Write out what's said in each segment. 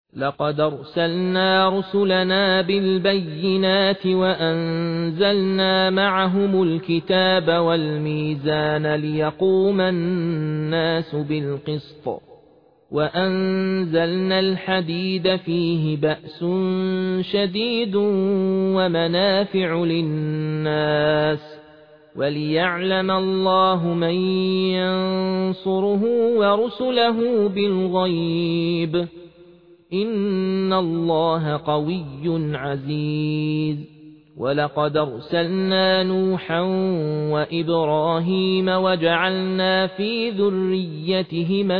لقد أرسلنا رسلنا بالبينات وأنزلنا معهم الكتاب والميزان ليقوم الناس بالقسط وأنزلنا الحديد فيه بأس شديد ومنافع للناس وليعلم الله من ينصره ورسله بالغيب إن الله قوي عزيز ولقد أرسلنا نوحا وإبراهيم وجعلنا في ذريتهما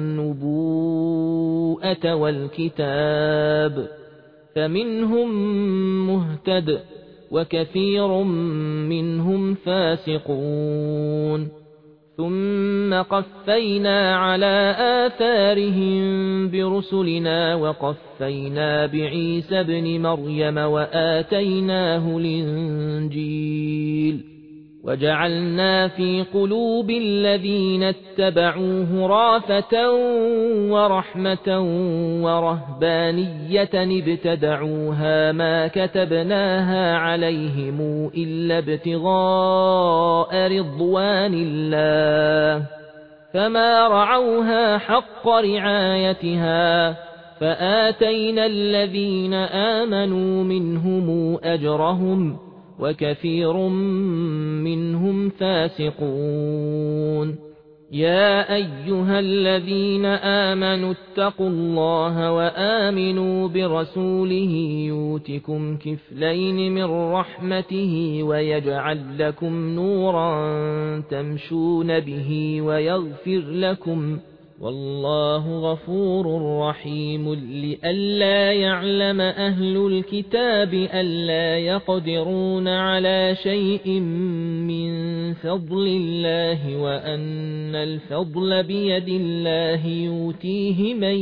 النبوءة والكتاب فمنهم مهتد وكثير منهم فاسقون ثم قفينا على آثارهم برسلنا وقفينا بعيسى ابن مريم وآتيناه الإنجيل وجعلنا في قلوب الذين اتبعوه رافة ورحمة ورهبانية ابتدعوها ما كتبناها عليهم إلا ابتغاء رضوان الله فما رعوها حق رعايتها فآتينا الذين آمنوا منهم أجرهم وكثير منهم فاسقون يا أيها الذين آمنوا اتقوا الله وآمنوا برسوله يؤتكم كفلين من رحمته ويجعل لكم نورا تمشون به ويغفر لكم والله غفور رحيم لئلا يعلم أهل الكتاب ألا يقدرون على شيء من فضل الله وأن الفضل بيد الله يؤتيه من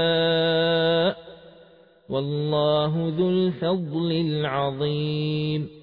يشاء والله ذو الفضل العظيم